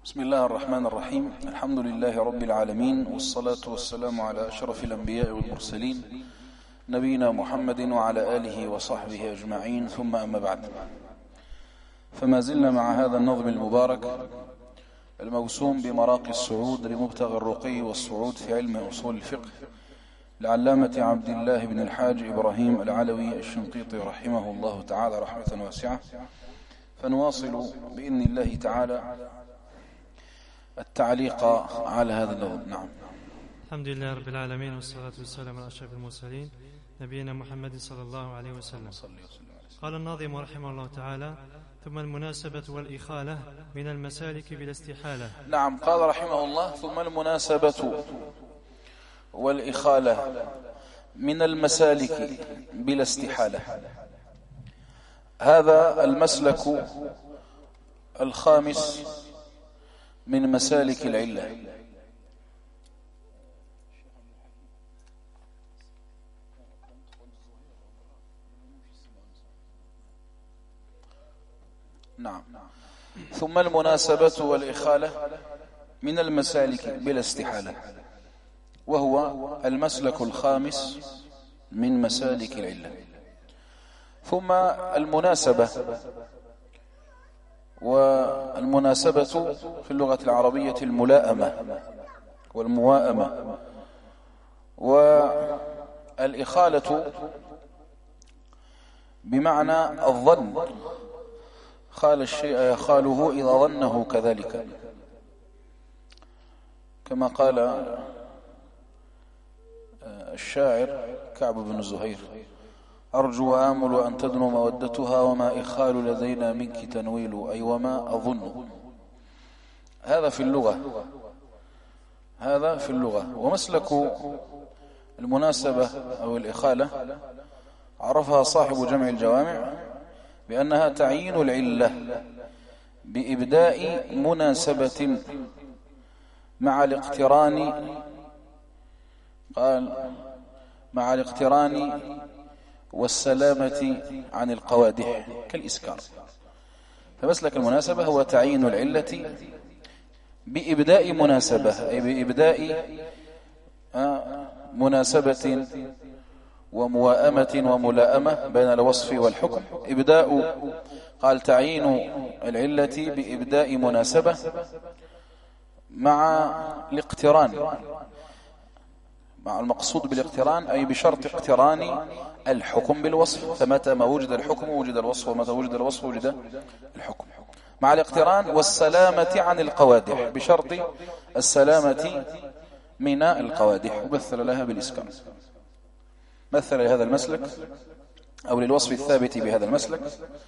بسم الله الرحمن الرحيم. الحمد لله رب العالمين، والصلاة والسلام على أشرف الأنبياء والمرسلين نبينا محمد وعلى آله وصحبه أجمعين، ثم أما بعد. فما زلنا مع هذا النظم المبارك الموسوم بمراقي الصعود لمبتغى الرقي والصعود في علم أصول الفقه لعلامة عبد الله بن الحاج إبراهيم العلوي الشنقيطي رحمه الله تعالى رحمة واسعة. فنواصل بإذن الله تعالى التعليق على هذا النظم. نعم. الحمد لله رب العالمين، والصلاة والسلام على أشرف المرسلين نبينا محمد صلى الله عليه وسلم. قال الناظم رحمه الله تعالى: ثم المناسبة والإخالة من المسالك بلا استحالة. نعم، قال رحمه الله: ثم المناسبة والإخالة من المسالك بلا استحالة. هذا المسلك الخامس من مسالك العلة. نعم. ثم المناسبة والإخالة من المسالك بلا استحالة، وهو المسلك الخامس من مسالك العلة. ثم المناسبة، والمناسبة في اللغة العربية الملائمة والمواءمة، والإخالة بمعنى الظن، خال الشيء يخاله إذا ظنه كذلك، كما قال الشاعر كعب بن زهير: أرجو وآمل أن تدنو مودتها، وما إخال لدينا منك تنويل، أي وما أظن. هذا في اللغة. ومسلك المناسبة أو الإخالة عرفها صاحب جمع الجوامع بأنها تعيين العلة بإبداء مناسبة مع الاقتران، قال مع الاقتران والسلامة عن القوادح كالإسكار. فمسلك المناسبة هو تعيين العلة بإبداء مناسبة، أي بإبداء مناسبة ومواءمة وملائمة بين الوصف والحكم. إبداء، قال تعيين العلة بإبداء مناسبة مع الاقتران، مع المقصود بالاقتران أي بشرط اقتران الحكم بالوصف، فمتى ما وجد الحكم وجد الوصف، ومتى وجد الوصف وجد الحكم، مع الاقتران والسلامة عن القوادح، بشرط السلامة من القوادح. ومثل لها بالإسكان، مثل لهذا المسلك أو للوصف الثابت بهذا المسلك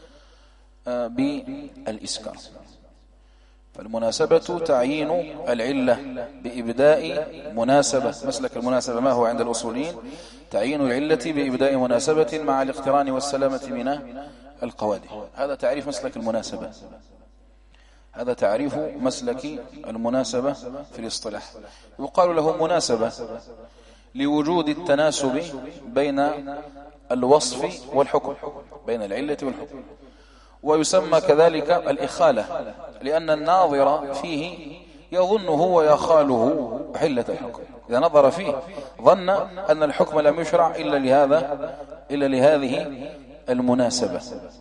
بالإسكان. فالمناسبة تعيين العلة بإبداء مناسبة. مسلك المناسبة ما هو عند الأصوليين؟ تعيين العلة بإبداء مناسبة مع الاقتران والسلامة من القوادح. هذا تعريف مسلك المناسبة، هذا تعريف مسلك المناسبة في الاصطلاح. يقال له مناسبة لوجود التناسب بين الوصف والحكم، بين العلة والحكم. ويسمى كذلك الإخالة، لأن الناظر فيه يظنه ويخاله حلة الحكم. إذا نظر فيه ظن أن الحكم لم يشرع إلا لهذه المناسبة.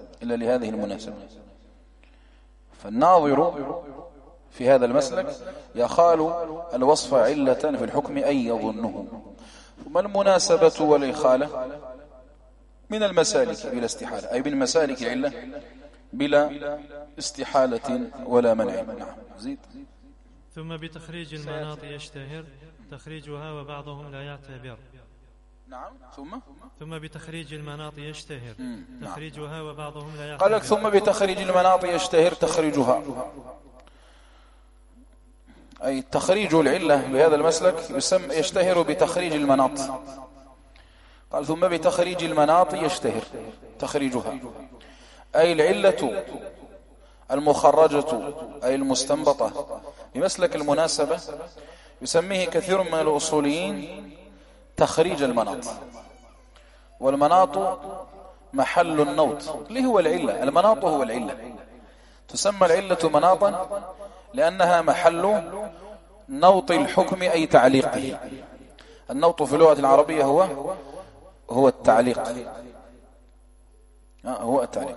فالناظر في هذا المسلك يخال الوصف علة في الحكم، أي يظنه. ثم المناسبة والإخالة من المسالك بلا استحالة، أي من مسالك العلة بلا استحالة ولا منع. نعم. زيد. ثم بتخريج المناط يشتهر تخريجها وبعضهم لا يعتبر. نعم. ثم بتخريج المناط يشتهر تخريجها وبعضهم لا يعتبر. قال لك: ثم بتخريج المناط يشتهر تخريجها، أي تخريج العلة بهذا المسلك يشتهر بتخريج المناط. قال: ثم بتخريج المناط يشتهر تخريجها، أي العلة المخرجة أي المستنبطة بمسلك المناسبة يسميه كثير من الأصوليين تخريج المناط. والمناط محل النوط اللي هو العلة. المناط هو العلة، تسمى العلة مناطا لأنها محل نوط الحكم أي تعليقه. النوط في اللغة العربية هو التعليق، هو التعليق.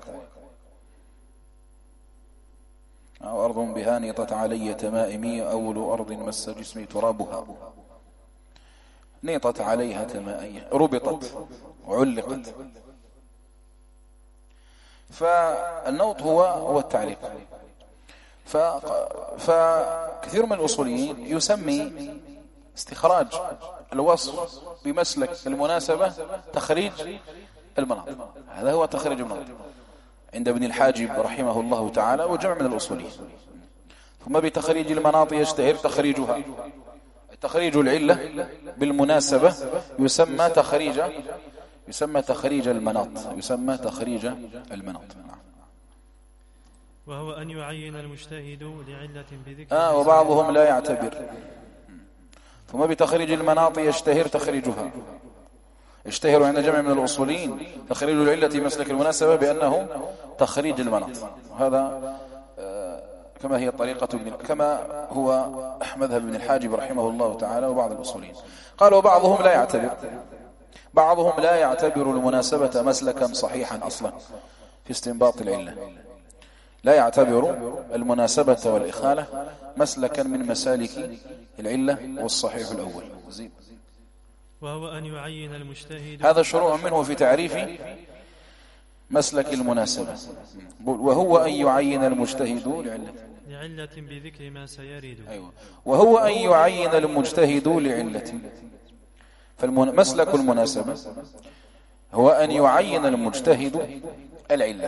أو أرض بها نيطت علي تمائمي، أول أرض مس جسمي ترابها. نيطت عليها تمائمي، ربطت وعلقت. فالنوط هو التعليق. فكثير من الأصوليين يسمي استخراج الوصف بمسلك المناسبة تخريج المناط. هذا هو تخريج المناط عند ابن الحاجب رحمه الله تعالى وجمع من الأصوليين. ثم بتخريج المناط يشتهر تخريجها. تخريج العلة بالمناسبة يسمى تخريج المناط. وهو أن يعين المجتهد لعلة بذكر وبعضهم لا يعتبر. ثم بتخريج المناط يشتهر تخريجها. يشتهر عند جمع من الأصوليين تخريج العلة مسلك المناسبة بأنه تخريج المناط. هذا كما هي الطريقة كما هو مذهب ابن الحاجب رحمه الله تعالى وبعض الأصوليين. قالوا بعضهم لا يعتبر المناسبة مسلكا صحيحا أصلا في استنباط العلة. لا يعتبر المناسبة والإخالة مسلكا من مسالك العلة والصحيح الأول. وهو أن يعين المجتهد. هذا شروع منه في تعريف مسلك المناسبة. وهو أن يعين المجتهد لعلة بذكر ما سيرد. أيوة. وهو أن يعين المجتهد لعلة. فمسلك المناسبة هو أن يعين المجتهد العلة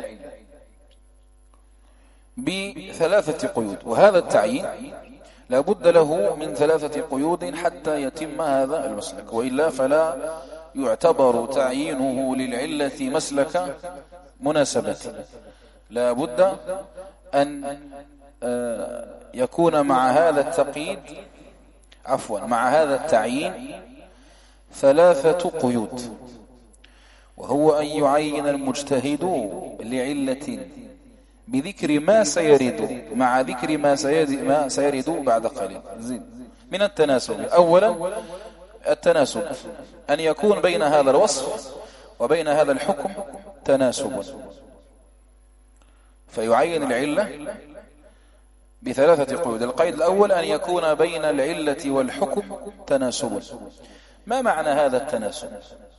بثلاثة قيود. وهذا التعيين لا بد له من 3 قيود حتى يتم هذا المسلك، وإلا فلا يعتبر تعيينه للعلة مسلك مناسبة. لا بد أن يكون مع هذا التقييد مع هذا التعيين 3 قيود. وهو أن يعين المجتهد لعلة بذكر ما سيرد مع ذكر ما سيرد بعد قليل. من التناسب. أولا التناسب، أن يكون بين هذا الوصف وبين هذا الحكم تناسب، فيعين العلة ب3 قيود. القيد الأول أن يكون بين العلة والحكم تناسب. ما معنى هذا التناسب؟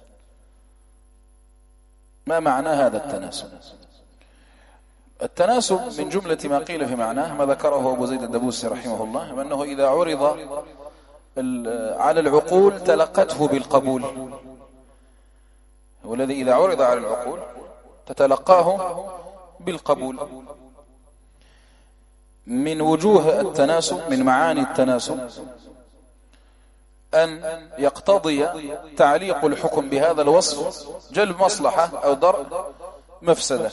التناسب من جملة ما قيل في معناه ما ذكره أبو زيد الدبوسي رحمه الله، أنه إذا عرض على العقول تلقته بالقبول. والذي إذا عرض على العقول تتلقاه بالقبول. من وجوه التناسب، من معاني التناسب، أن يقتضي تعليق الحكم بهذا الوصف جلب مصلحة أو درء مفسدة،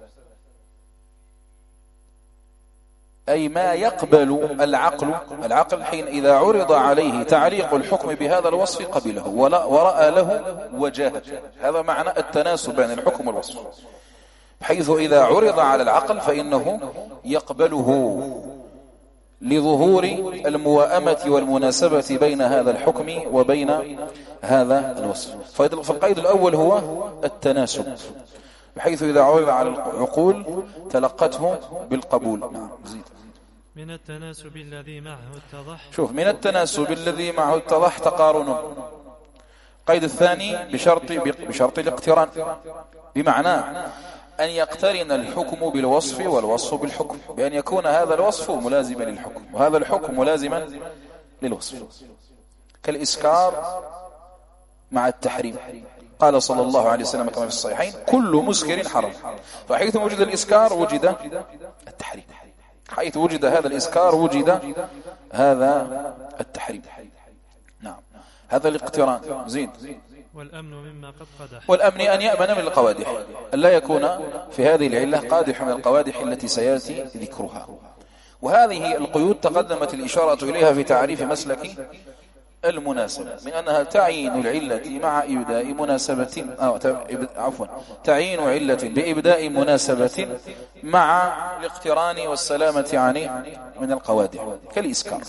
أي ما يقبل العقل حين إذا عرض عليه تعليق الحكم بهذا الوصف قبله ورأى له وجاهة. هذا معنى التناسب بين الحكم والوصف، بحيث إذا عرض على العقل فإنه يقبله لظهور المواءمة والمناسبة بين هذا الحكم وبين هذا الوصف. فالقيد الأول هو التناسب، بحيث إذا عرض على العقول تلقته بالقبول. من التناسب الذي معه اتضح. شوف، من التناسب الذي معه اتضح تقارن. القيد الثاني بشرط الاقتران، بمعنى أن يقترن الحكم بالوصف والوصف بالحكم، بأن يكون هذا الوصف ملازما للحكم وهذا الحكم ملازما للوصف. كالإسكار مع التحريم، قال صلى الله عليه وسلم كما في الصحيحين: كل مسكر حرام. فحيث وجد الإسكار وجد التحريم، حيث وجد هذا الإسكار وجد هذا التحريم. نعم، هذا الاقتران. زين. والأمن مما قد قدح. والأمن أن يأمن من القوادح، أن لا يكون في هذه العلة قادح من القوادح التي سيأتي ذكرها. وهذه القيود تقدمت الإشارة إليها في تعريف مسلك المناسبة، من أنها تعيين العلة مع إبداء مناسبة، تعيين علة بإبداء مناسبة مع الاقتران والسلامة عن من القوادح كالإسكار.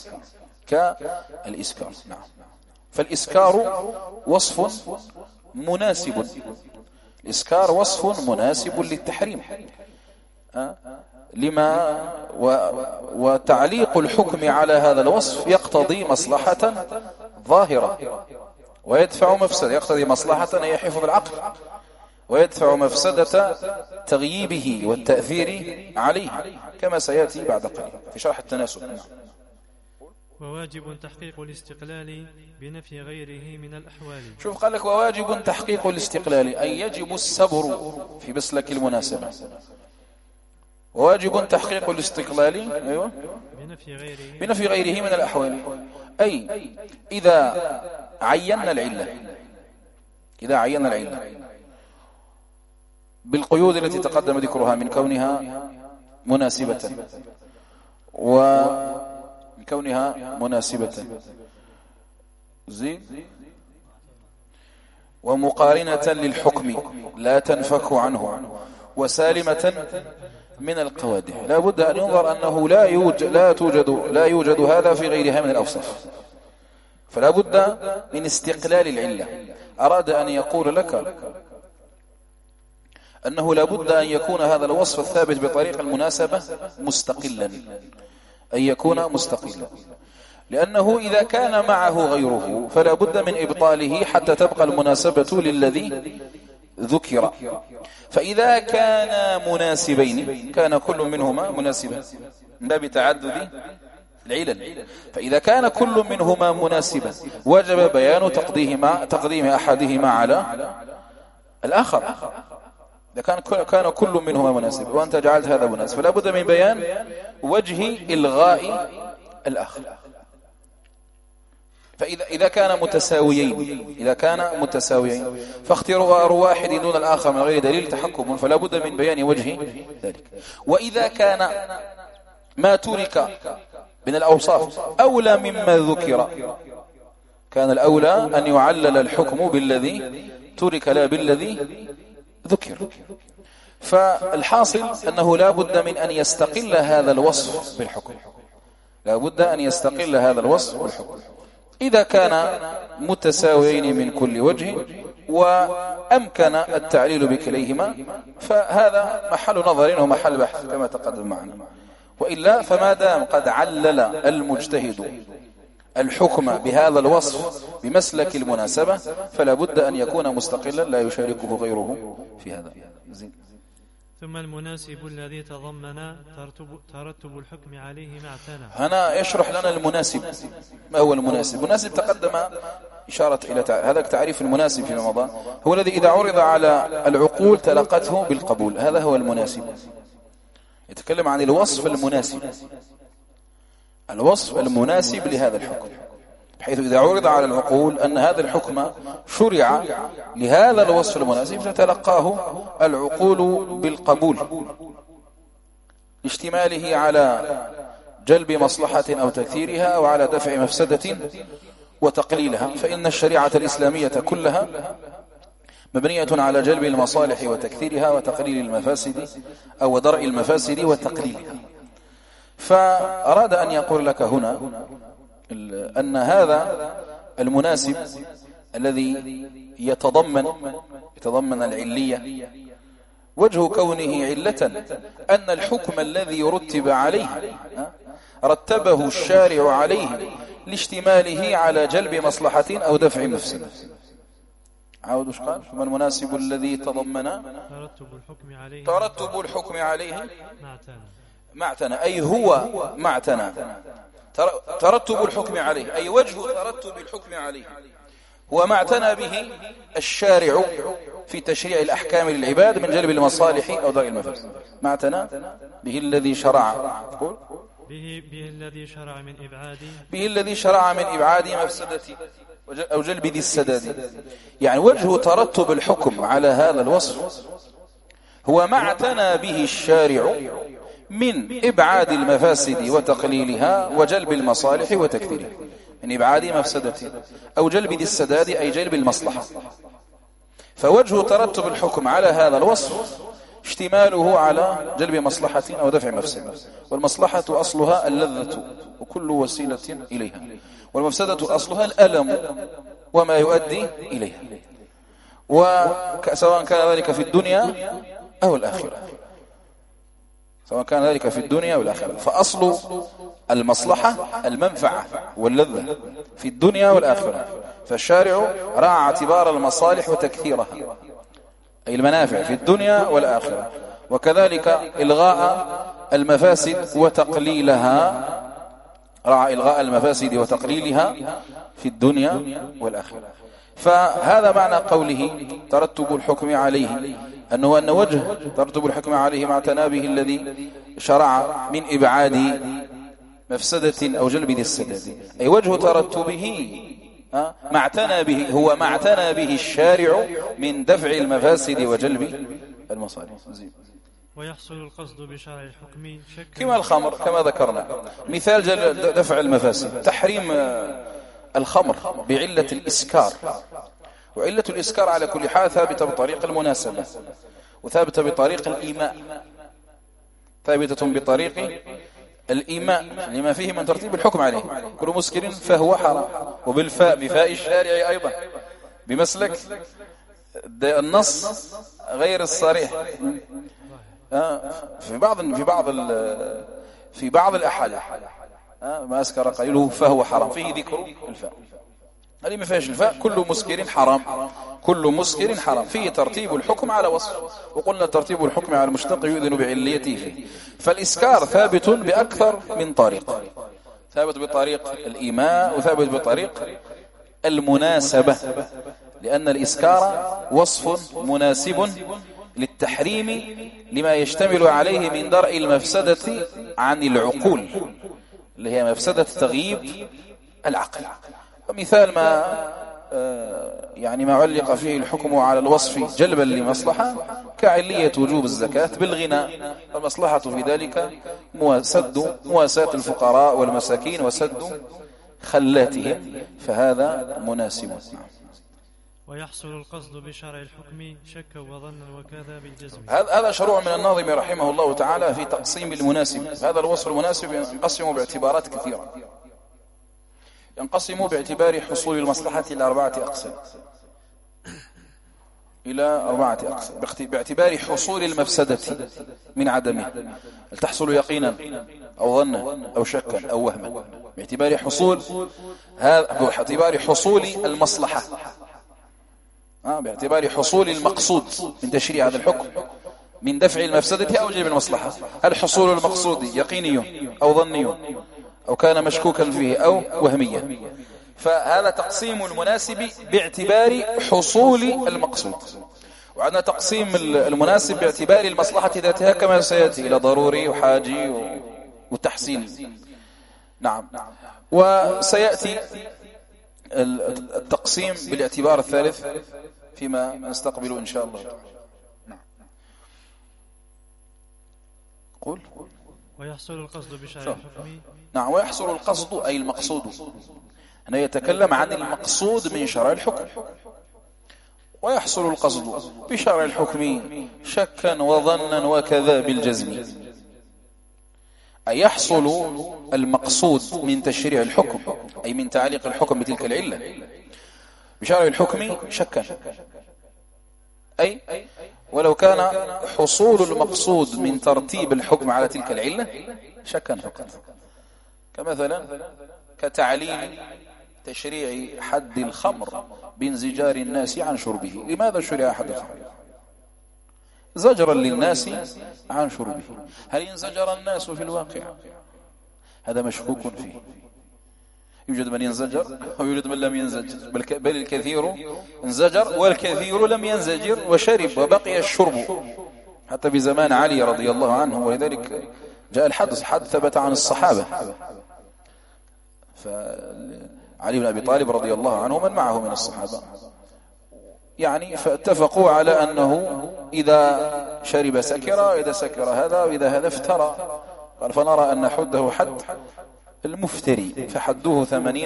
نعم. فالإسكار وصف مناسب، الإسكار وصف مناسب للتحريم لما وتعليق الحكم على هذا الوصف يقتضي مصلحة ظاهرة ويدفع مفسدة، يقتضي مصلحة أن يحفظ العقل ويدفع مفسدة تغييبه والتأثير عليه كما سيأتي بعد قليل في شرح التناسب. وواجب تحقيق الاستقلال بنفي غيره من الأحوال. شوف قال لك وواجب تحقيق الاستقلال، أي يجب الصبر في مسلك المناسبة. وواجب تحقيق الاستقلال أيوة بنفي غيره من الأحوال، أي إذا عينا العلة بالقيود التي تقدم ذكرها من كونها مناسبة ومقارنة للحكم لا تنفك عنه وسالمة من القوادح. لا بد أن ينظر أنه لا يوجد هذا في غيرها من الأوصاف، فلا بد من استقلال العلة. أراد أن يقول لك أنه لا بد أن يكون هذا الوصف الثابت بطريق المناسبة مستقلا، أن يكون مستقلا، لأنه إذا كان معه غيره فلا بد من إبطاله حتى تبقى المناسبة للذي ذكر. فإذا كان مناسبين كان كل منهما مناسبا من باب تعدد العلل، فإذا كان كل منهما مناسبا وجب بيان تقديم أحدهما على الآخر. إذا كان كل منهما مناسب وأنت جعلت هذا مناسب فلا بد من بيان وجه إلغاء الآخر. فإذا كان متساويين فاختيار واحد دون الآخر من غير دليل تحكم، فلا بد من بيان وجه ذلك. وإذا كان ما ترك من الأوصاف أولى مما ذكر كان الأولى أن يعلل الحكم بالذي ترك لا بالذي ذكر. فالحاصل أنه لا بد من أن يستقل هذا الوصف بالحكم، إذا كان متساويين من كل وجه وأمكن التعليل بكليهما فهذا محل نظر ومحل بحث كما تقدم معنا. وإلا فما دام قد علل المجتهد الحكم بهذا الوصف بمسلك المناسبة فلا بد أن يكون مستقلا لا يشاركه غيره في هذا. ثم المناسب الذي تضمن ترتب الحكم عليه مع تناول. هنا يشرح لنا المناسب. ما هو المناسب؟ المناسب تقدم إشارة إلى هذا تعريف المناسب في رمضان، هو الذي إذا عرض على العقول تلقته بالقبول، هذا هو المناسب. يتكلم عن الوصف المناسب لهذا الحكم، بحيث إذا عرض على العقول أن هذا الحكم شرع لهذا الوصف المناسب فتلقاه العقول بالقبول اشتماله على جلب مصلحة أو تكثيرها أو على دفع مفسدة وتقليلها. فإن الشريعة الإسلامية كلها مبنية على جلب المصالح وتكثيرها وتقليل المفاسد أو ودرء المفاسد وتقليلها. فأراد أن يقول لك هنا أن هذا المناسب الذي يتضمن العلية وجه كونه علة أن الحكم الذي رتبه الشارع عليه لاشتماله على جلب مصلحة أو دفع مفسدة. عاود وش قال؟ ثم المناسب الذي تضمن ترتب الحكم عليه معتنى، أي هو معتنى ترتب الحكم عليه، أي وجه ترتب الحكم عليه هو ما اعتنى به الشارع في تشريع الأحكام للعباد من جلب المصالح أو درء المفاسد. ما اعتنى به الذي شرع به الذي شرع من إبعاد مفسدة أو جلب ذي السداد. يعني وجه ترتب الحكم على هذا الوصف هو ما اعتنى به الشارع من إبعاد المفاسد وتقليلها وجلب المصالح وتكثيرها، من إبعاد مفسدة أو جلب ذي السداد أي جلب المصلحة. فوجه ترتب الحكم على هذا الوصف اشتماله على جلب مصلحة أو دفع مفسدة، والمصلحة أصلها اللذة وكل وسيلة إليها، والمفسدة أصلها الألم وما يؤدي إليها، وسواء كان ذلك في الدنيا أو الآخرة، سواء كان ذلك في الدنيا والآخرة. فأصل المصلحة المنفعة واللذة في الدنيا والآخرة، فالشارع راعى اعتبار المصالح وتكثيرها أي المنافع في الدنيا والآخرة، وكذلك إلغاء المفاسد وتقليلها، راعى إلغاء المفاسد وتقليلها في الدنيا والآخرة. فهذا معنى قوله ترتب الحكم عليه، أنه أن وجه ترتب الحكم عليه مع تنابه الذي شرع من إبعاد مفسدة أو جلب ذي السداد، أي وجه ترتبه ما اعتنى به هو ما اعتنى به الشارع من دفع المفاسد وجلب المصالح. ويحصل القصد بشرع الحكم كما الخمر كما ذكرنا، مثال دفع المفاسد تحريم الخمر بعلة الإسكار، وعلة الإسكار على كل حال ثابتة بطريق المناسبة، وثابتة بطريق الإيماء، ثابتة بطريق الإيماء لما فيه من ترتيب الحكم عليه، كل مسكر فهو حرام، وبالفاء بفاء الشارع أيضا بمسلك النص غير الصريح في بعض الأحاديث ما أسكر قليله فهو حرام، فيه ذكر الفاء، هذه ما فيهاش الفاء، كل مسكر حرام، كل مسكر حرام، فيه ترتيب الحكم على وصف، وقلنا ترتيب الحكم على المشتق يؤذن بعليته فيه. فالإسكار ثابت بأكثر من طريق، ثابت بطريق الإيماء وثابت بطريق المناسبة، لأن الإسكار وصف مناسب للتحريم لما يشتمل عليه من درء المفسدة عن العقول، اللي هي مفسدة تغييب العقل. ومثال ما علق فيه الحكم على الوصف جلبا لمصلحة كعلية وجوب الزكاة بالغنى، المصلحة في ذلك مواساة الفقراء والمساكين وسد خلاتهم، فهذا مناسب. ويحصل القصد بشرع الحكم شكا وظنا وكذا بالجزم. هذا شروع من الناظم رحمه الله تعالى في تقسيم المناسب. هذا الوصف المناسب ينقسم باعتبارات كثيرة، ينقسم باعتبار حصول المصلحة إلى أربعة أقسام، باعتبار حصول المفسدة من عدمه، هل تحصل يقينا أو ظنا أو شكا أو وهما، باعتبار حصول المصلحة، باعتبار حصول المقصود من تشريع هذا الحكم من دفع المفسدة أو جلب المصلحة، هل حصول المقصود يقيني أو ظني أو كان مشكوكا فيه أو وهميا. فهذا تقسيم المناسب باعتبار حصول المقصود. وعندنا تقسيم المناسب باعتبار المصلحة ذاتها كما سيأتي إلى ضروري وحاجي وتحسين. نعم. وسيأتي التقسيم بالاعتبار الثالث فيما نستقبل إن شاء الله. نعم. قل. ويحصل القصد بشرع الحكم. نعم. ويحصل القصد أي المقصود، أنا يتكلم عن المقصود من شرع الحكم. ويحصل القصد بشرع الحكم شكا وظنا وكذا بالجزم، أي يحصل المقصود من تشريع الحكم أي من تعليق الحكم بتلك العلة بشرع الحكم شكا، أي ولو كان حصول المقصود من ترتيب الحكم على تلك العلة شكا فقط، كمثلا كتعليل تشريع حد الخمر بانزجار الناس عن شربه. لماذا شرع حد الخمر؟ زجرا للناس عن شربه. هل انزجر الناس في الواقع؟ هذا مشكوك فيه، يوجد من ينزجر ويوجد من لم ينزجر، بل الكثير انزجر والكثير لم ينزجر وشرب وبقي الشرب حتى بزمان علي رضي الله عنه. ولذلك جاء الحدث ثبت عن الصحابة، فعلي بن أبي طالب رضي الله عنه من معه من الصحابة فاتفقوا على أنه إذا شرب سكر، وإذا سكر هذا، وإذا هذا افترى. قال فنرى أن حده حد المفتري فحدوه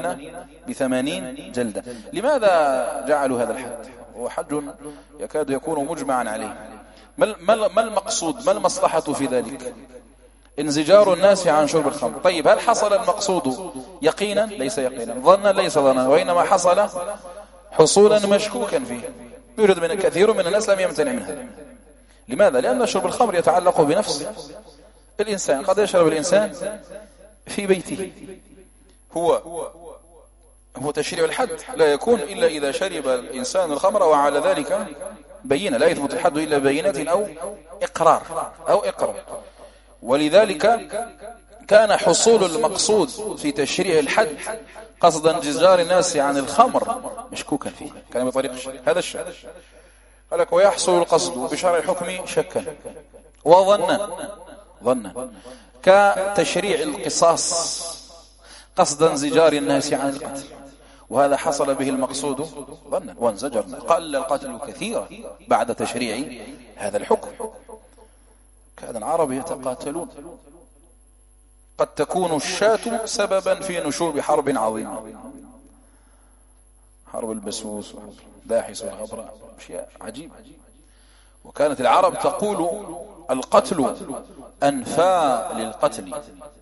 80 جلدة. لماذا جعلوا هذا الحد؟ هو حد يكاد يكون مجمعا عليه. ما المقصود، ما المصلحة في ذلك؟ انزجار الناس عن شرب الخمر. طيب هل حصل المقصود يقينا؟ ليس يقينا. ظنا؟ ليس ظنا. وإنما حصل حصولا مشكوكا فيه. يوجد من كثير من الناس لم يمتنع منها. لماذا؟ لأن شرب الخمر يتعلق بنفس الإنسان. قد يشرب الإنسان في بيته. هو تشريع الحد لا يكون إلا إذا شرب الإنسان الخمر وعلى ذلك بينة. لا يثبت الحد إلا بينة أو إقرار. ولذلك كان حصول المقصود في تشريع الحد قصد انزجار الناس عن الخمر مشكوكا فيه، كان بطريق هذا الشك. قال لك ويحصل القصد بشرع الحكم شكا وظنا كتشريع القصاص قصد انزجار الناس عن القتل، وهذا حصل به المقصود ظنا وانزجرنا. قل القتل كثيرا بعد تشريع هذا الحكم. كان العرب يتقاتلون، قد تكون الشاة سببا في نشوب حرب عظيمة، حرب البسوس داحس والغبراء، أشياء عجيبة. وكانت العرب تقول القتل أنفى للقتل،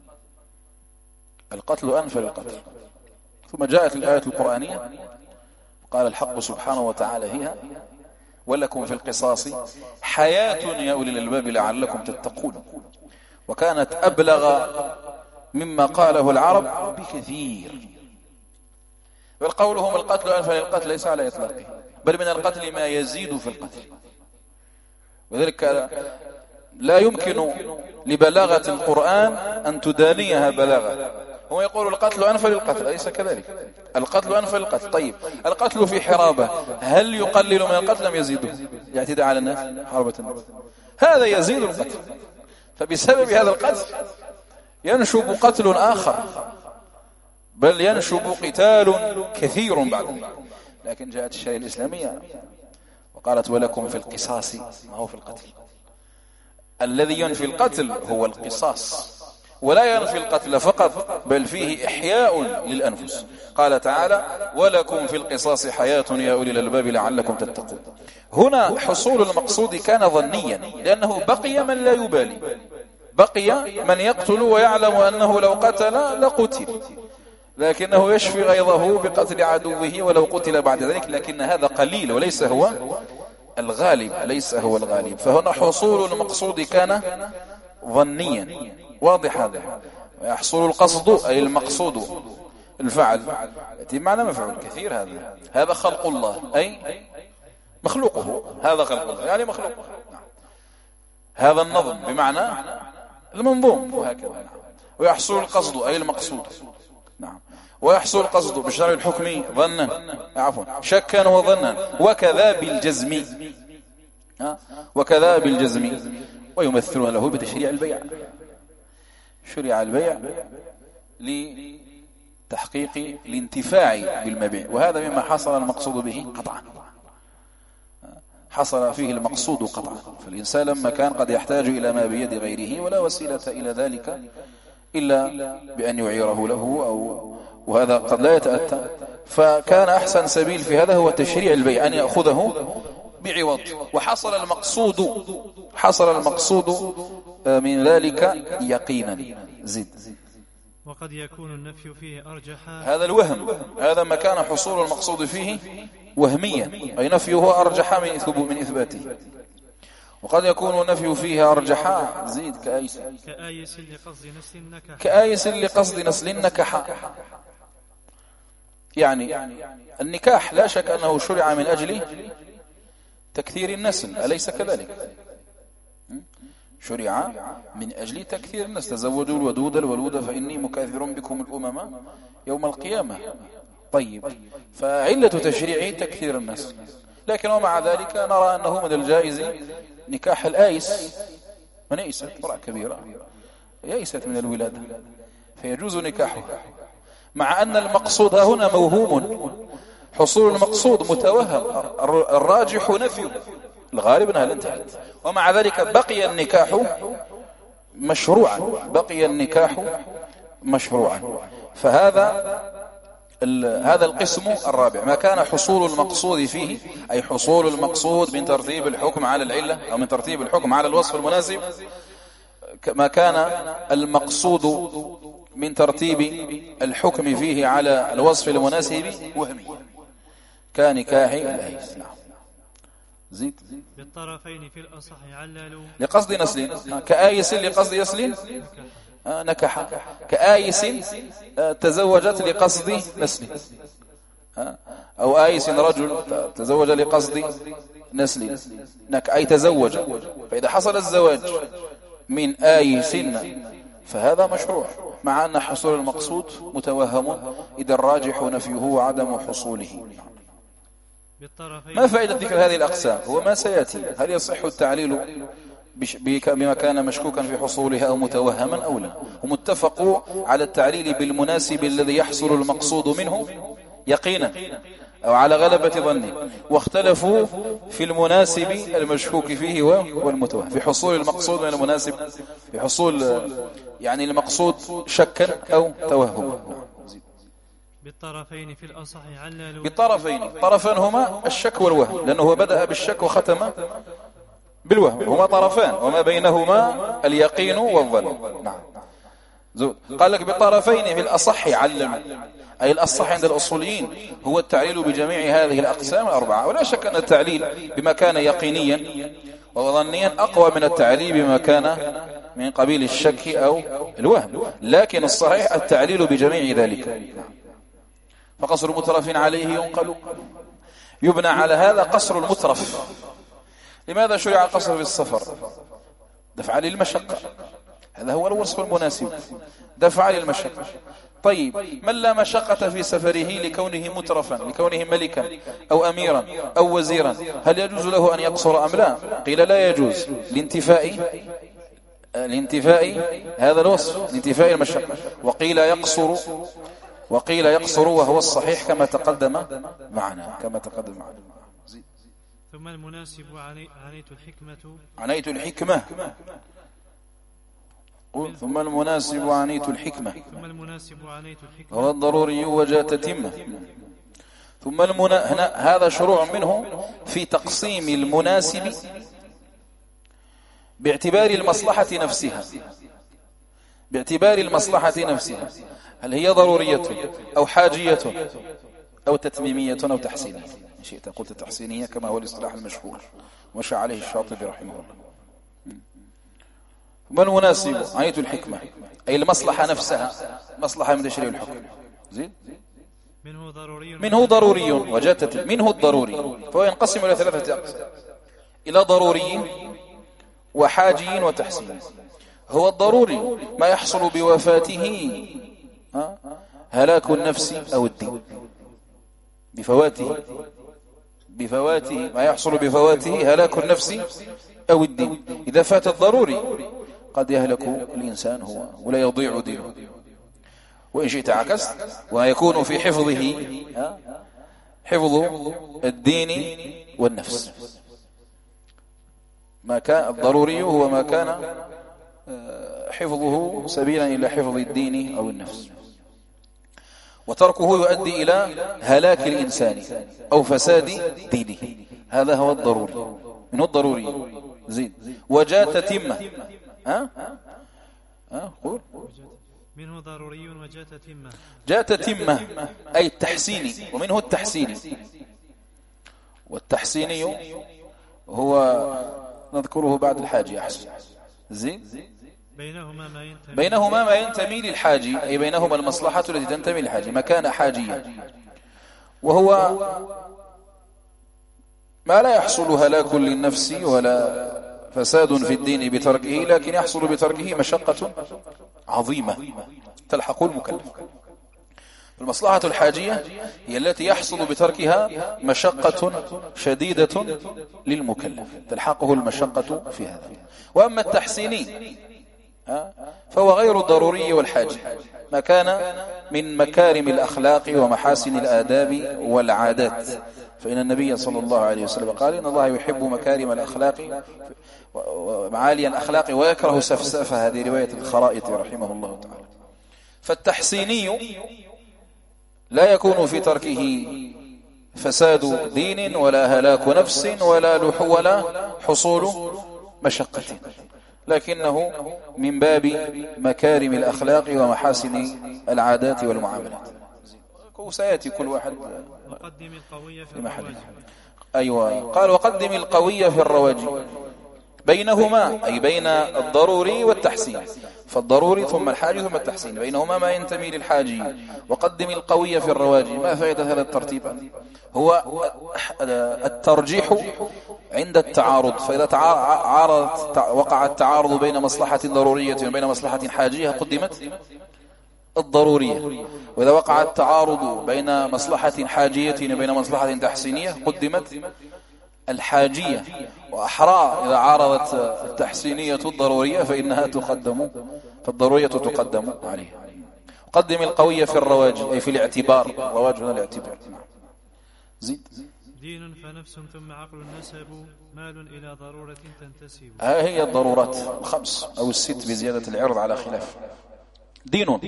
القتل أنفى للقتل. ثم جاءت الآية القرآنية قال الحق سبحانه وتعالى فيها ولكم في القصاص حياة يا أولي الألباب لعلكم تتقون. وكانت أبلغ مما قاله العرب بكثير. بل قولهم القتل أنفى للقتل ليس على إطلاقه، بل من القتل ما يزيد في القتل. وذلك لا يمكن لبلاغة القرآن أن تدانيها بلاغة. هو يقول القتل أنفى للقتل، أليس كذلك؟ القتل أنفى للقتل. طيب القتل في حرابة هل يقلل من القتل أم يزيده؟ يعتدى على الناس، حربة الناس، هذا يزيد القتل. فبسبب هذا القتل ينشب قتل آخر، بل ينشب قتال كثير بعد. لكن جاءت الشريعة الإسلامية وقالت ولكم في القصاص ما هو في القتل. الذي ينفي القتل هو القصاص، ولا ينفي القتل فقط بل فيه إحياء للأنفس. قال تعالى ولكم في القصاص حياة يا أولي الألباب لعلكم تتقون. هنا حصول المقصود كان ظنيا، لأنه بقي من لا يبالي، بقي من يقتل ويعلم أنه لو قتل لقتل، لكنه يشفي غيظه بقتل عدوه ولو قتل بعد ذلك. لكن هذا قليل وليس هو الغالب، ليس هو الغالب. فهنا حصول المقصود كان ظنيا، واضح هذا. ويحصل القصد أي المقصود الفعل يأتي معنى مفعول كثير. هذا خلق الله أي مخلوقه، هذا خلق الله يعني مخلوقه. هذا النظم بمعنى المنظوم، وهكذا. ويحصل القصد أي المقصود، نعم. ويحصل القصد بشرع الحكم ظنا، شكا وظنا. وكذا بالجزم ويمثلون له بتشريع البيع. شرع البيع لتحقيق الانتفاع بالمبيع، وهذا مما حصل المقصود به قطعا، حصل فيه المقصود قطعا. فالإنسان لما كان قد يحتاج إلى ما بيد غيره ولا وسيلة إلى ذلك إلا بأن يعيره له، وهذا قد لا يتأتى، فكان أحسن سبيل في هذا هو تشريع البيع، أن يأخذه بعوض. وحصل المقصود من ذلك يقينا. زد. وقد يكون النفي فيه أرجح، هذا الوهم، هذا ما كان حصول المقصود فيه وهميا، أي نفيه أرجح من إثباته. وقد يكون النفي فيه أرجح. زيد. كآيس لقصد نسل نكح. يعني النكاح لا شك أنه شرع من أجل تكثير النسل، أليس كذلك؟ شرع من أجل تكثير النسل. تزوجوا الودود الولود فإني مكاثر بكم الأمم يوم القيامة. طيب، فعلة تشريعه تكثير النسل. لكن ومع ذلك نرى أنه من الجائز نكاح الآيس، من يئست امرأة كبيرة يئست من الولادة فيجوز نكاحها، مع أن المقصود هنا موهوم. حصول المقصود متوهم، الراجح نفيه، الغالب أنها لن تحدث. ومع ذلك بقي النكاح مشروعا، بقي النكاح مشروعا. فهذا هذا القسم الرابع، ما كان حصول المقصود فيه، أي حصول المقصود من ترتيب الحكم على العلة أو من ترتيب الحكم على الوصف المناسب، ما كان المقصود من ترتيب الحكم فيه على الوصف المناسب وهمي كنكاح الأيس. زيد. بالطرفين في الأصح عللوا لقصد نسل، كآيس لقصد يسل نكح، كآيس تزوجت لقصد نسل، أو آيس رجل تزوج لقصد نسل أي تزوج. فإذا حصل الزواج من آيس فهذا مشروع، مع أن حصول المقصود متوهم، إذا الراجح نفيه وعدم حصوله. ما فائدة ذكر هذه الأقسام؟ هو ما سيأتي. هل يصح التعليل بما كان مشكوكا في حصولها أو متوهما أو لا؟ هم اتفقوا على التعليل بالمناسب الذي يحصل المقصود منه يقينا أو على غلبة ظنه، واختلفوا في المناسب المشكوك فيه والمتوهم، في حصول المقصود من المناسب، في حصول يعني المقصود شكا أو توهما. بالطرفين في الأصح عللوا. بالطرفين، طرفان هما الشك والوهم، لأنه هو بدأ بالشك وختم بالوهم، هما طرفان وما بينهما اليقين والظن. نعم. قال لك بالطرفين في الأصح عللوا، أي الأصح عند الأصوليين هو التعليل بجميع هذه الأقسام الأربعة. ولا شك أن التعليل بما كان يقينيا وظنيا أقوى من التعليل بما كان من قبيل الشك أو الوهم، لكن الصحيح التعليل بجميع ذلك. فقصر مترف عليه ينقل، يبنى على هذا قصر المترف. لماذا شرع القصر في السفر؟ دفع للمشقة، هذا هو الوصف المناسب، دفع للمشقة. طيب من لا مشقة في سفره لكونه مترفا، لكونه ملكا أو أميرا أو وزيرا، هل يجوز له أن يقصر أم لا؟ قيل لا يجوز لانتفاء هذا الوصف، لانتفاء المشقة. وقيل يقصر وهو الصحيح كما تقدم معنا. ثم المناسب عنيت الحكمة. ثم المناسب عنيت الحكمة هو الضروري وجاء تتمة. ثم هنا هذا شروع منه في تقسيم المناسب باعتبار المصلحة نفسها، باعتبار المصلحة نفسها، هل هي ضرورية أو حاجية أو تتميمية أو تحسينية. إن شئت قلت تحسينية كما هو الاصطلاح المشهور وشى عليه الشاطبي رحمه الله. ما المناسب عنيت الحكمة أي المصلحة نفسها، مصلحة من تشريع الحكم. زين. منه ضروري وجاتت منه الضروري، فهو ينقسم إلى ثلاثة أقسام، إلى ضروري وحاجي وتحسين. هو الضروري ما يحصل بوفاته هلاك النفس أو الدين، بفواته ما يحصل بفواته هلاك النفس أو الدين. إذا فات الضروري قد يهلك الإنسان هو ولا يضيع دينه. وإن شئت عكست، ويكون في حفظه حفظ الدين والنفس. ما كان الضروري هو ما كان حفظه سبيلا إلى حفظ الدين أو النفس، وتركه يؤدي إلى هلاك الإنسان أو فساد دينه. هذا هو الضروري، منه الضروري. زين. وجاء تتمة. قول. منه ضروري وجاء تتمة. جاء تتمة أي التحسيني، ومنه التحسيني. والتحسيني هو نذكره بعد الحاجي أحسن. زين. بينهما ما ينتمي للحاجي، أي بينهما المصلحة التي تنتمي للحاجي، مكان حاجية، وهو ما لا يحصل هلاك للنفس ولا فساد في الدين بتركه، لكن يحصل بتركه مشقة عظيمة تلحق المكلف. المصلحة الحاجية هي التي يحصل بتركها مشقة شديدة للمكلف، تلحقه المشقة في هذا. وأما التحسيني فهو غير الضروري والحاجي، ما كان من مكارم الأخلاق ومحاسن الآداب والعادات. فإن النبي صلى الله عليه وسلم قال إن الله يحب مكارم الأخلاق ومعالي الأخلاق ويكره سفسافة. هذه رواية الخرائط رحمه الله تعالى. فالتحسيني لا يكون في تركه فساد دين ولا هلاك نفس ولا حصول مشقة، لكنه من باب مكارم الأخلاق ومحاسن العادات والمعاملات. وسيأتي كل واحد وقدم القوي في محله. أيوة، قال وقدم القوي في الرواجي بينهما، أي بين الضروري والتحسين، فالضروري ثم الحاجي ثم التحسين، بينهما ما ينتمي للحاجي. وقدم القوي في الرواجي. ما فائدة هذا الترتيب؟ هو الترجيح عند التعارض، فإذا وقع التعارض بين مصلحة ضرورية وبين مصلحة حاجية قدمت الضرورية، وإذا وقع التعارض بين مصلحة حاجية وبين مصلحة تحسينية قدمت الحاجية. وأحرى إذا عارضت التحسينية الضرورية فإنها تقدم، فالضرورية تقدم عليها. قدم القوي في الرواجي، أي في الاعتبار. الرواج هنا الاعتبار. زيد. دين فنفس ثم عقل نسب مال إلى ضرورة تنتسب. هي الضرورات الخمس أو الست بزيادة العرض على خلاف. دين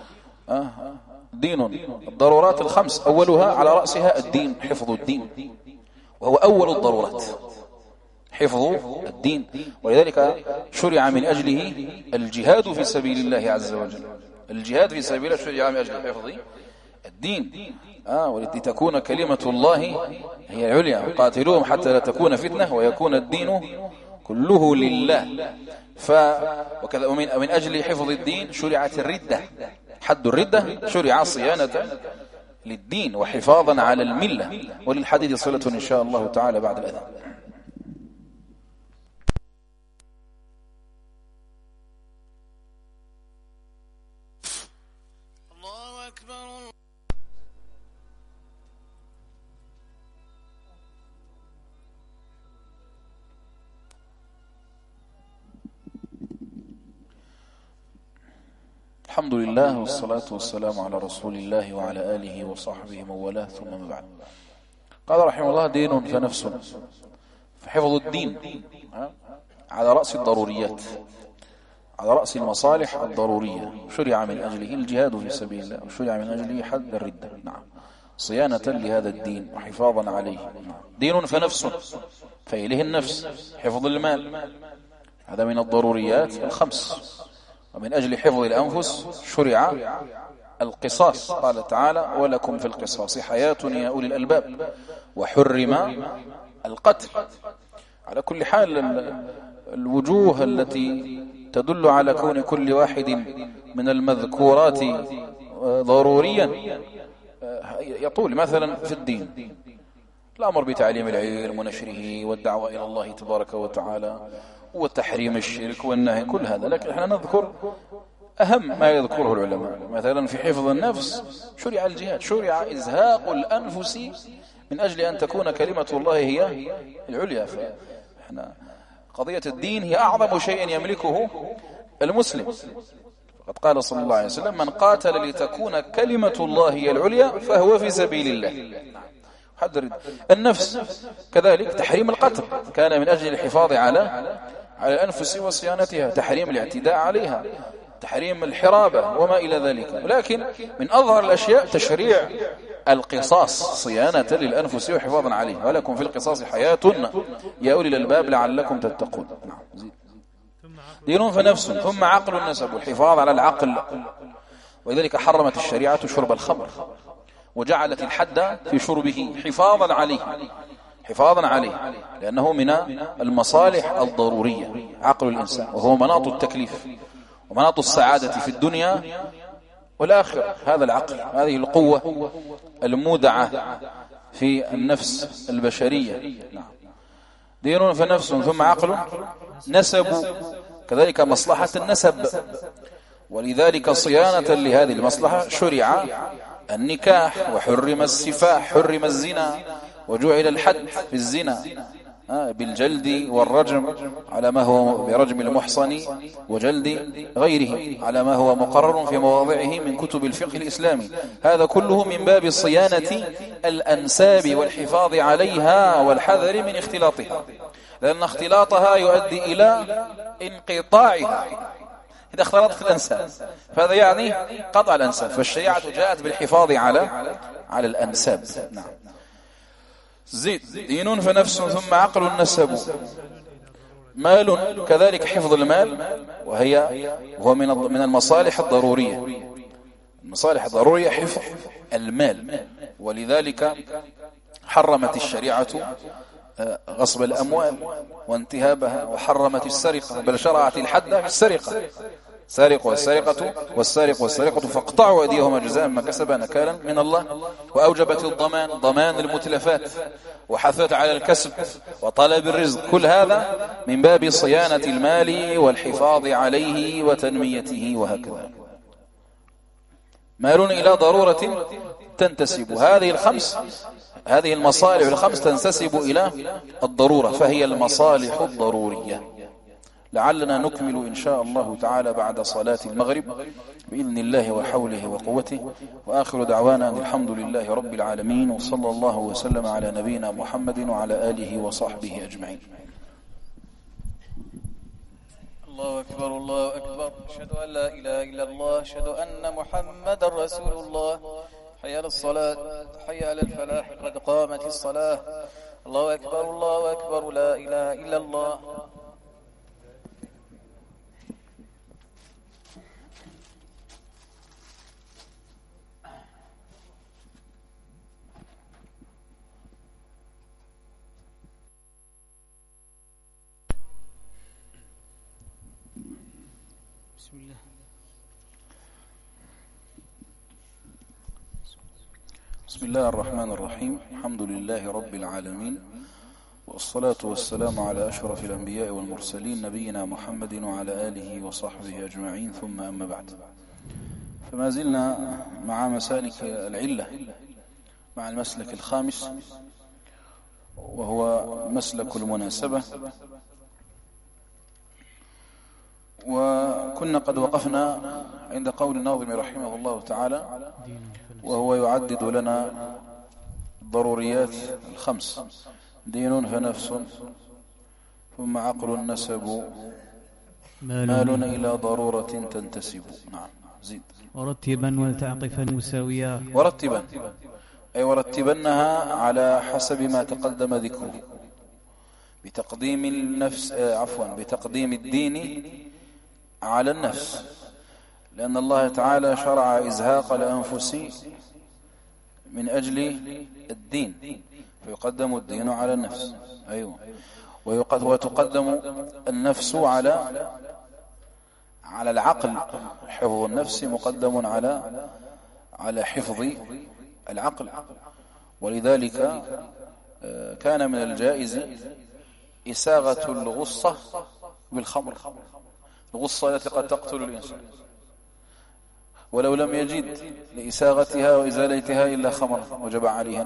الضرورات الخمس أولها على رأسها الدين، حفظ الدين، وهو أول الضرورات، حفظ الدين. ولذلك شرع من أجله الجهاد في سبيل الله عز وجل. الجهاد في سبيل الله شرع من أجل حفظ الدين، ولكي تكون كلمة الله هي العليا. وقاتلوهم حتى لا تكون فتنة ويكون الدين كله لله. وكذا ومن أجل حفظ الدين شرعت الردة، حد الردة شرع صيانة للدين وحفاظا على الملة. وللحديث صلة إن شاء الله تعالى بعد الأذان. الله أكبر. الحمد لله والصلاة والسلام على رسول الله وعلى آله وصحبه مولاه، ثم ما بعد. قال رحمه الله: دين فنفس. فحفظ الدين على رأس الضروريات، على رأس المصالح الضرورية. شرع من أجله الجهاد في سبيل الله، وشرع من أجله حد الردة، نعم، صيانة لهذا الدين وحفاظا عليه. دين فنفس، فإليه النفس. حفظ المال هذا من الضروريات الخمس. ومن أجل حفظ الأنفس شرع القصاص. قال تعالى: ولكم في القصاص حياة يا أولي الألباب. وحرم القتل. على كل حال الوجوه التي تدل على كون كل واحد من المذكورات ضروريا يطول. مثلا في الدين الأمر بتعليم العلم ونشره والدعوة إلى الله تبارك وتعالى وتحريم الشرك والنهي، كل هذا. لكن احنا نذكر أهم ما يذكره العلماء. مثلا في حفظ النفس شرع الجهاد، شرع إزهاق الأنفس من أجل أن تكون كلمة الله هي العليا. فإحنا قضية الدين هي أعظم شيء يملكه المسلم. قد قال صلى الله عليه وسلم: من قاتل لتكون كلمة الله هي العليا فهو في سبيل الله. حد النفس كذلك تحريم القتل كان من أجل الحفاظ على الأنفس وصيانتها، تحريم الاعتداء عليها، تحريم الحرابة وما إلى ذلك. ولكن من أظهر الأشياء تشريع القصاص صيانة للأنفس وحفاظا عليها. ولكم في القصاص حياة يا أولي الألباب لعلكم تتقون. دين فنفس ثم عقل النسب، والحفاظ على العقل. ولذلك حرمت الشريعة شرب الخمر وجعلت الحد في شربه حفاظا عليه، لأنه من المصالح الضرورية عقل الإنسان، وهو مناط التكليف ومناط السعادة في الدنيا والآخرة. هذا العقل، هذه القوة المودعة في النفس البشرية. دين فنفس ثم عقل نسب، كذلك مصلحة النسب. ولذلك صيانة لهذه المصلحة شرع النكاح، وحرم السفاح، حرم الزنا، وجعل الحد في الزنا بالجلد والرجم على ما هو برجم المحصن وجلد غيره على ما هو مقرر في مواضعه من كتب الفقه الإسلامي. هذا كله من باب صيانة الأنساب والحفاظ عليها والحذر من اختلاطها، لأن اختلاطها يؤدي إلى انقطاعها. إذا اختلطت الأنساب، فهذا يعني قطع الأنساب. فالشريعة جاءت بالحفاظ على الأنساب. نعم. زيد دين فنفس ثم عقل نسب مال، كذلك حفظ المال، وهو من المصالح الضرورية. المصالح الضرورية حفظ المال، ولذلك حرمت الشريعة غصب الأموال وانتهابها، وحرمت السرقة، بل شرعت الحد في السرقة. سارق والسارقة فاقطعوا أيديهما جزاء ما كسبا نكالا من الله. وأوجبت ضمان المتلفات، وحثت على الكسب وطلب الرزق. كل هذا من باب صيانة المال والحفاظ عليه وتنميته، وهكذا. مال إلى ضرورة تنتسب. هذه المصالح الخمس تنتسب إلى الضرورة، فهي المصالح الضرورية. لعلنا نكمل إن شاء الله تعالى بعد صلاة المغرب بإذن الله وحوله وقوته. وآخر دعوانا أن الحمد لله رب العالمين، وصلى الله وسلم على نبينا محمد وعلى آله وصحبه أجمعين. الله أكبر الله أكبر. أشهد أن لا إله إلا الله، أشهد أن محمد رسول الله. حي على الصلاة، حي على الفلاح، قد قامت الصلاة. الله أكبر الله أكبر، لا إله إلا الله. بسم الله الرحمن الرحيم. الحمد لله رب العالمين، والصلاة والسلام على أشرف الأنبياء والمرسلين نبينا محمد وعلى آله وصحبه أجمعين، ثم أما بعد. فما زلنا مع مسالك العلة، مع المسلك الخامس، وهو مسلك المناسبة. وكنا قد وقفنا عند قول الناظم رحمه الله تعالى، وهو يعدد لنا ضروريات الخمس: دين فنفس، ثم عقل نسب، مال إلى ضرورة تنتسب. نعم. زيد. ورتبا ولتعطفا مساويا. ورتبا أي ورتبنها على حسب ما تقدم ذكره، بتقديم النفس بتقديم الدين على النفس، لأن الله تعالى شرع إزهاق الأنفس من أجل الدين، فيقدم الدين على النفس. أيوة. وتقدم النفس على العقل. حفظ النفس مقدم على حفظ العقل. ولذلك كان من الجائز إساغة الغصة بالخمر، الغصة التي قد تقتل الإنسان، ولو لم يجد لإساغتها وإزالتها إلا خمر، وجب عليه أن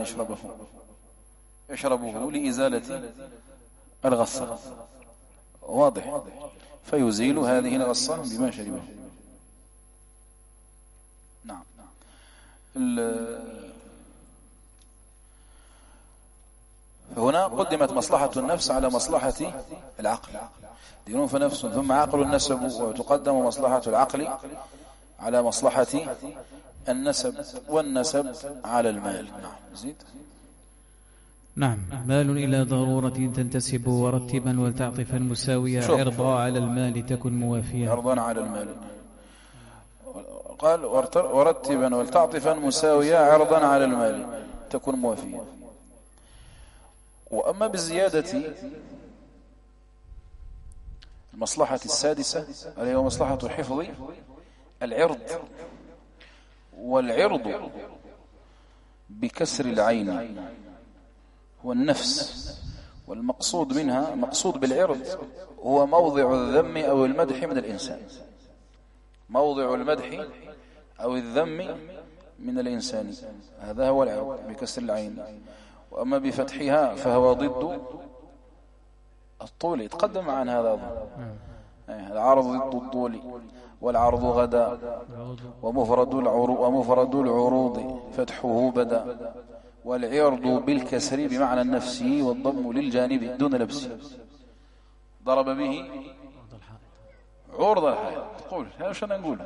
يشربه لإزالة الغصة. واضح؟ فيزيل هذه الغصة بما شربه. نعم. فهنا قدمت مصلحة النفس على مصلحة العقل. دين فنفس ثم عقل نسب، وتقدم مصلحة العقل على مصلحة النسب، والنسب على المال. نعم. زيد. نعم. مال إلى ضرورة تنتسب، ورتبا ولتعطفا مساويا، عرضا على المال تكن موافيا. عرضا على المال. قال ورتبا ولتعطفا مساويا، عرضا على المال تكن موافيا. وأما بالزيادة المصلحة السادسة، وهي مصلحة حفظ العرض. والعرض بكسر العين هو النفس، والمقصود منها، مقصود بالعرض هو موضع الذم أو المدح من الإنسان، موضع المدح أو الذم من الإنسان، هذا هو العرض بكسر العين. وأما بفتحها فهو ضد الطول، تقدم عن هذا. العرض ضد الطول، والعرض غدا، ومفرد العروض فتحه بدا. والعرض بالكسر بمعنى النفس، والضم للجانب دون لبس. ضرب به عرض الحياة تقول هذا وش أنا نقول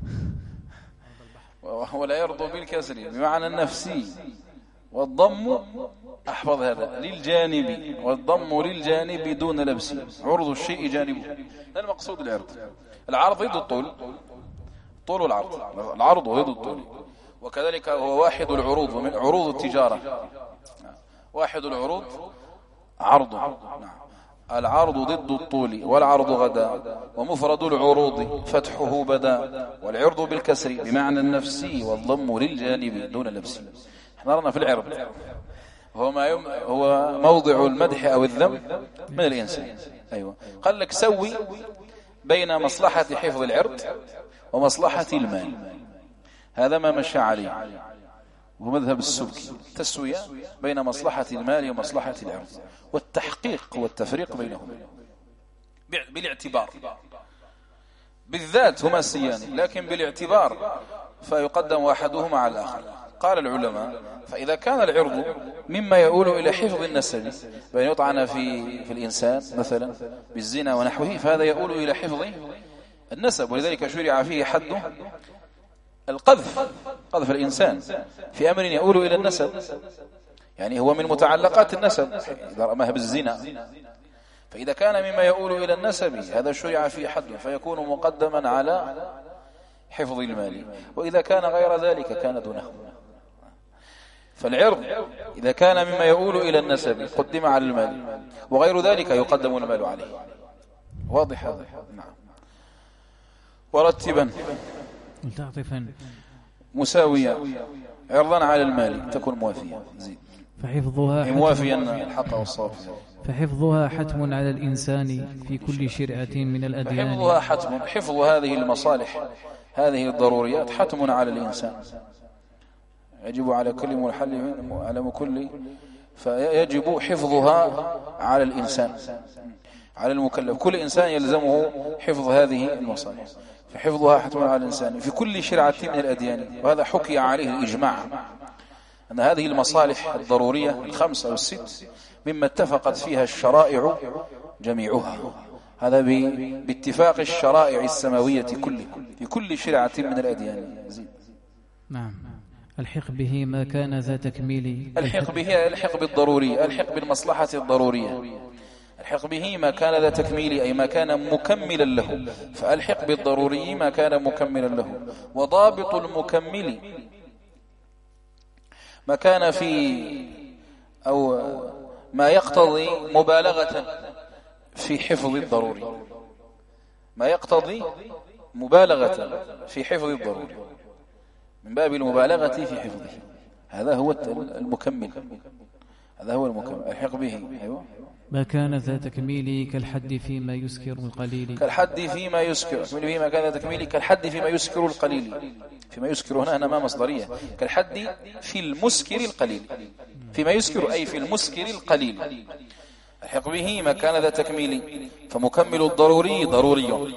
ولا يرضى بالكسر بمعنى النفسي والضم أحفظ هذا للجانب والضم للجانب دون لبس عرض الشيء جانبه هذا المقصود العرض ضد الطول طول العرض ضد الطول وكذلك هو واحد العروض ومن عروض التجارة واحد العروض عرض العرض ضد الطول والعرض غدا ومفرد العروض فتحه بدا والعرض بالكسر بمعنى النفسي والضم للجانب دون لبس احنا رأنا في العرض هو موضع المدح أو الذم من الإنسان أيوة قال لك سوي بين مصلحة حفظ العرض ومصلحة المال هذا ما مشى عليه ومذهب السبكي تسوية بين مصلحة المال ومصلحة العرض والتحقيق والتفريق بينهم بالاعتبار بالذات هما السيان لكن بالاعتبار فيقدم أحدهما على الآخر قال العلماء فإذا كان العرض مما يؤول إلى حفظ النسب بأن يطعن في الإنسان مثلا بالزنا ونحوه فهذا يؤول إلى حفظ النسب ولذلك شرع فيه حده قذف الإنسان في أمر يؤول إلى النسب يعني هو من متعلقات النسب إذا رماه بالزنا فإذا كان مما يؤول إلى النسب هذا شرع فيه حده فيكون مقدما على حفظ المال وإذا كان غير ذلك كان دونه فالعرض إذا كان مما يؤول إلى النسب قدم على المال وغير ذلك يقدم المال عليه واضح هذا نعم ورتبا ملتعطفا مساوية عرضا على المال تكون موافية زيد فحفظها موافيا الحق والصواب فحفظها حتم على الإنسان في كل شرعة من الأديان فحفظها حتم حفظ هذه المصالح هذه الضروريات حتم على الإنسان يجب على كل محل على كل فيجب حفظها على الإنسان على المكلف كل إنسان يلزمه حفظ هذه المصالح فحفظها حتم على الإنسان في كل شرعة من الأديان وهذا حكي عليه الإجماع أن هذه المصالح الضرورية الخمس أو الست مما اتفقت فيها الشرائع جميعها هذا باتفاق الشرائع السماوية كلها في كل شرعة من الأديان نعم الحق به ما كان ذا تكميل الحق بالضروري الحق بالمصلحة الضرورية الحق به ما كان ذا تكميل أي ما كان مكملا له فالحق بالضروري ما كان مكملا له وضابط المكمل ما كان في أو ما يقتضي مبالغة في حفظ الضروري ما يقتضي مبالغة في حفظ الضروري من باب المبالغة في حفظه هذا هو المكمل هذا هو المكمل الحق به أيوة ما كان ذا تكميل كالحد فيما يسكر القليل كالحد فيما يسكر فيما كان ذا تكميل كالحد فيما يسكر القليل فيما يسكر هنا ما مصدرية كالحد في المسكر القليل فيما يسكر أي في المسكر القليل الحق به ما كان ذا تكميل فمكمل الضروري ضروري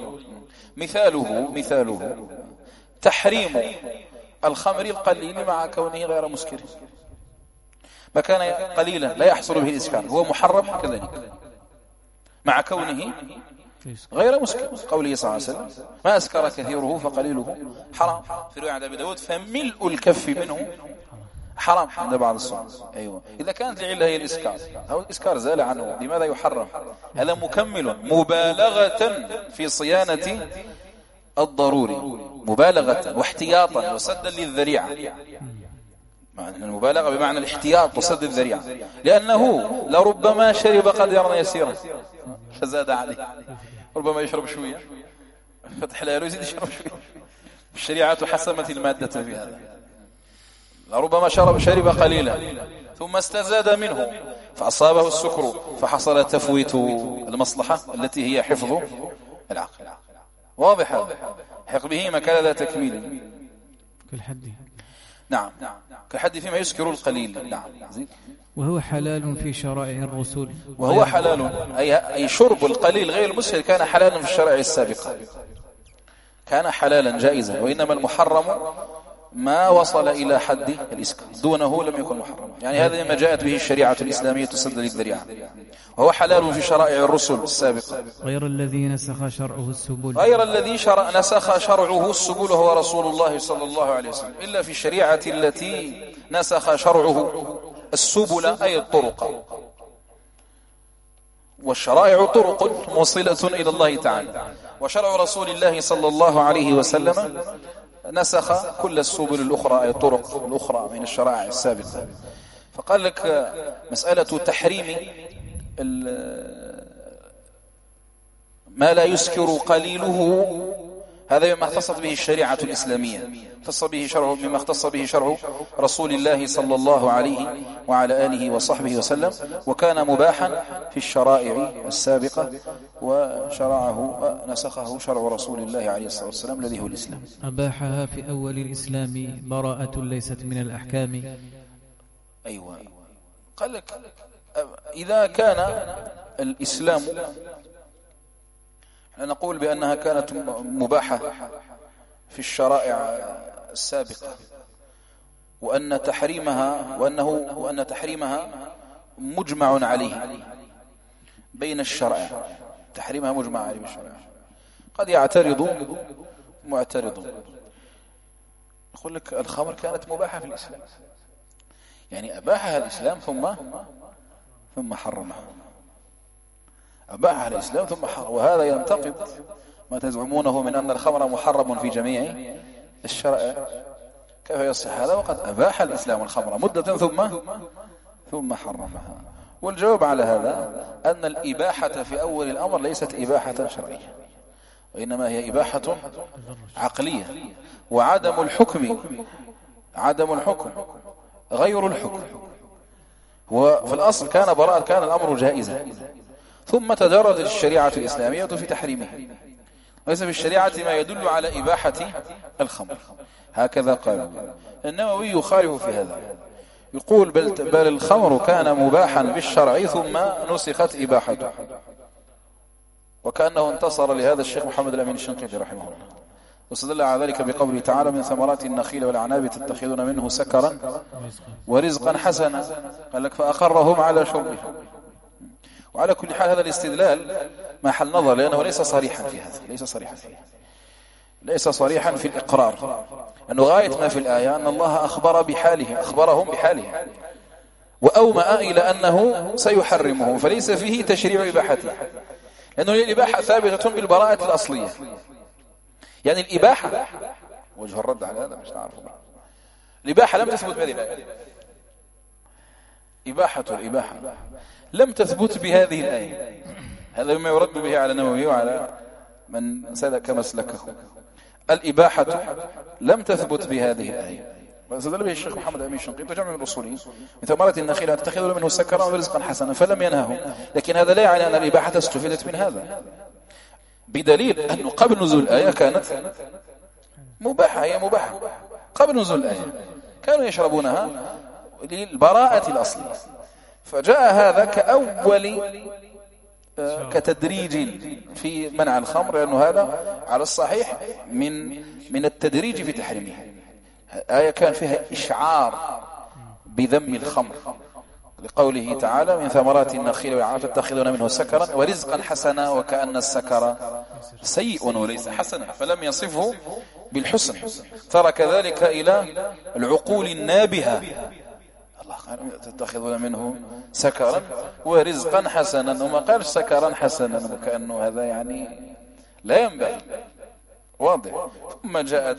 مثاله تحريم الخمر القليل مع كونه غير مسكر ما كان قليلا لا يحصل به الإسكار هو محرم كذلك مع كونه غير مسكر قوله صلى الله عليه وسلم ما أسكر كثيره فقليله حرام في رواية عند أبي داود فملء الكف منه حرام عند بعض الصحابة أيوة إذا كانت العلة هي الإسكار أو الإسكار زال عنه لماذا يحرم هذا مكمل مبالغة في صيانة الضروري مبالغة واحتياطا وسدا للذريعة المبالغة بمعنى الاحتياط وسد الذريعة لأنه لربما شرب قدرا يسيرا فزاد عليه ربما يشرب شوية فتح لا يزيد يشرب شوية الشريعة حسمت المادة في هذا لربما شرب قليلا ثم استزاد منه فأصابه السكر فحصل تفويت المصلحة التي هي حفظ العقل واضح هذا حق به ما كان ذا تكميل كالحد نعم كالحد فيما يسكر القليل نعم وهو حلال في شرائع الرسل وهو حلال أي شرب القليل غير المسكر كان حلالا في الشرائع السابقة كان حلالا جائزا وإنما المحرم ما وصل إلى حد الإسكار، دونه لم يكن محرم. يعني هذا ما جاءت به الشريعة الإسلامية تسد للذريعة، وهو حلال في شرائع الرسل السابقة. غير الذي نسخ شرعه السبل، غير الذي نسخ شرعه السبل هو رسول الله صلى الله عليه وسلم، إلا في الشريعة التي نسخ شرعه السبل أي الطرق، والشرائع طرق موصلة إلى الله تعالى، وشرع رسول الله صلى الله عليه وسلم نسخ كل السبل الأخرى أي الطرق الأخرى من الشرائع السابقة. فقال لك مسألة تحريم ما لا يسكر قليله، هذا مما اختصت به الشريعة الإسلامية، مما اختص به شرع رسول الله صلى الله عليه وعلى آله وصحبه وسلم، وكان مباحا في الشرائع السابقة، وشرعه نسخه شرع رسول الله عليه الصلاة والسلام الذي هو الإسلام. أباحها في أول الإسلام براءة ليست من الأحكام. أيوة، قال لك إذا كان الإسلام نقول بأنها كانت مباحة في الشرائع السابقة، وأن تحريمها مجمع عليه بين الشرائع، تحريمها مجمع عليه بالشرائع. قد يعترض معترض يقول لك الخمر كانت مباحة في الإسلام، يعني أباحها الإسلام ثم حرمها، أباحها الإسلام ثم حرم، وهذا ينتقد ما تزعمونه من أن الخمر محرم في جميع الشرائع. كيف يصح هذا وقد أباح الإسلام الخمر مدة ثم حرمها؟ والجواب على هذا أن الإباحة في أول الأمر ليست إباحة شرعية، وإنما هي إباحة عقلية، وعدم الحكم غير الحكم. وفي الأصل كان الأمر جائزا، ثم تدرجت الشريعة الإسلامية في تحريمه، وليس في الشريعة ما يدل على إباحة الخمر. هكذا قال النووي يخالف في هذا، يقول بل الخمر كان مباحا بالشرع ثم نسخت إباحته، وكأنه انتصر لهذا الشيخ محمد الأمين الشنقيطي رحمه الله، واستدل على ذلك بقوله تعالى من ثمرات النخيل والأعناب تتخذون منه سكرا ورزقا حسنا، قال لك فأقرهم على شربه. وعلى كل حال هذا الاستدلال محل نظر، لأنه ليس صريحا في هذا، ليس صريحا في الإقرار، أنه غاية ما في الآية أن الله أخبرهم بحاله وأومأ إلى أنه سيحرمه، فليس فيه تشريع إباحته، لأنه الإباحة ثابتة بالبراءة الأصلية. يعني الإباحة، وجه الرد على هذا مش عارف، الإباحة لم تثبت بهذه الآية، الإباحة لم تثبت بهذه الآية. هذا مما يرد به على النووي وعلى من سلك مسلكه. الإباحة لم تثبت بهذه الآية، واستدل به الشيخ محمد الأمين الشنقيطي وجمع من الأصوليين من ثمرات النخيل تتخذون منه سكرا ورزقا حسنا، فلم ينههم. لكن هذا لا يعني أن الإباحة استفادت من هذا، بدليل أنه قبل نزول الآية كانت مباحة، هي مباحة قبل نزول الآية، كانوا يشربونها للبراءة الأصلية. فجاء هذا كتدريج في منع الخمر، لأنه هذا على الصحيح من التدريج في تحريمها. آية كان فيها إشعار بذم الخمر، لقوله تعالى من ثمرات النخيل والأعناب تتخذون منه سكرا ورزقا حسنا، وكأن السكر سيء وليس حسنا، فلم يصفه بالحسن، ترك ذلك إلى العقول النابهة. الله قال تتخذون منه سكرا ورزقا حسنا، وما قال سكرا حسنا، وكأنه هذا يعني لا ينبغي، واضح. ثم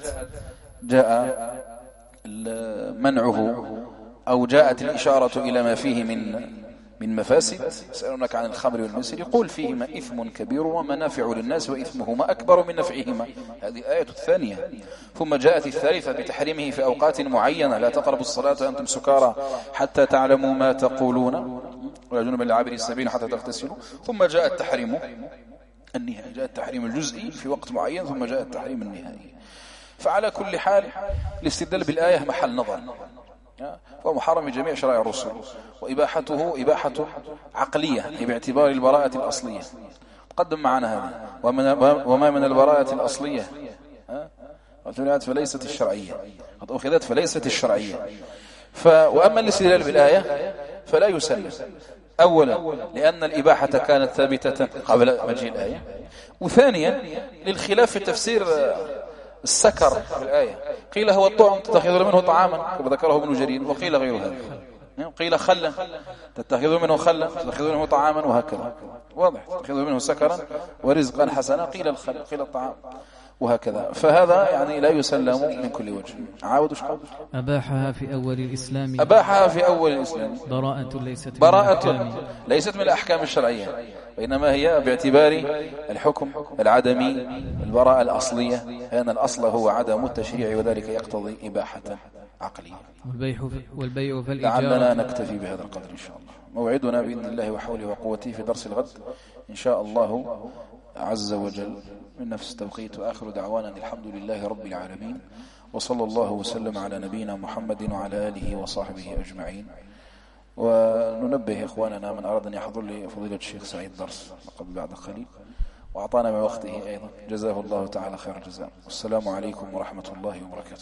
جاء منعه، أو جاءت الإشارة إلى ما فيه من مفاسد. يسألونك عن الخمر والميسر، يقول فيهما إثم كبير ومنافع للناس وإثمهما أكبر من نفعهما، هذه الآية الثانية. ثم جاءت الثالثة بتحريمه في أوقات معينة، لا تقربوا الصلاة وأنتم سكارى حتى تعلموا ما تقولون ولا جنبا لعابر السبيل حتى تغتسلوا. ثم جاء التحريم النهائي، جاء التحريم الجزئي في وقت معين، ثم جاء التحريم النهائي. فعلى كل حال الاستدلال بالآية محل نظر، هو محرم جميع شرائع الرسل، وإباحته إباحة عقلية باعتبار البراءة الأصلية. قدم معنا هذا، وما من البراءة الأصلية قد منعت فليست الشرعية، قد أخذت فليست الشرعية. وأما الاستدلال بالآية فلا يسلم، أولا لأن الإباحة كانت ثابتة قبل مجيء الآية، وثانيا للخلاف في تفسير السكر في الآية. قيل هو الطعم تتخذون منه طعاما كما ذكره ابن جرير، وقيل غير هذا، قيل خلا تتخذون منه خلا تتخذون منه طعاما، وهكذا واضح، تتخذون منه سكرا ورزقا حسنا، قيل الخل قيل الطعام، وهكذا. فهذا يعني لا يسلم من كل وجه. عاود شقول أباحها في أول الإسلام، أباحها في أول الإسلام، براءة ليست من الأحكام الشرعية، وإنما هي باعتبار الحكم العدمي، البراءة الأصلية، لأن الأصل هو عدم التشريع، وذلك يقتضي إباحة عقلية. والبيع فالإجارة. لعلنا نكتفي بهذا القدر إن شاء الله. موعدنا بإذن الله وحوله وقوته في درس الغد إن شاء الله عز وجل من نفس التوقيت. وآخر دعوانا الحمد لله رب العالمين، وصلى الله وسلم على نبينا محمد وعلى آله وصحبه أجمعين. وننبه إخواننا من أراد أن يحضر لي فضيلة الشيخ سعيد درس قبل بعد قليل، وأعطانا من وقته أيضا، جزاه الله تعالى خير الجزاء. والسلام عليكم ورحمة الله وبركاته.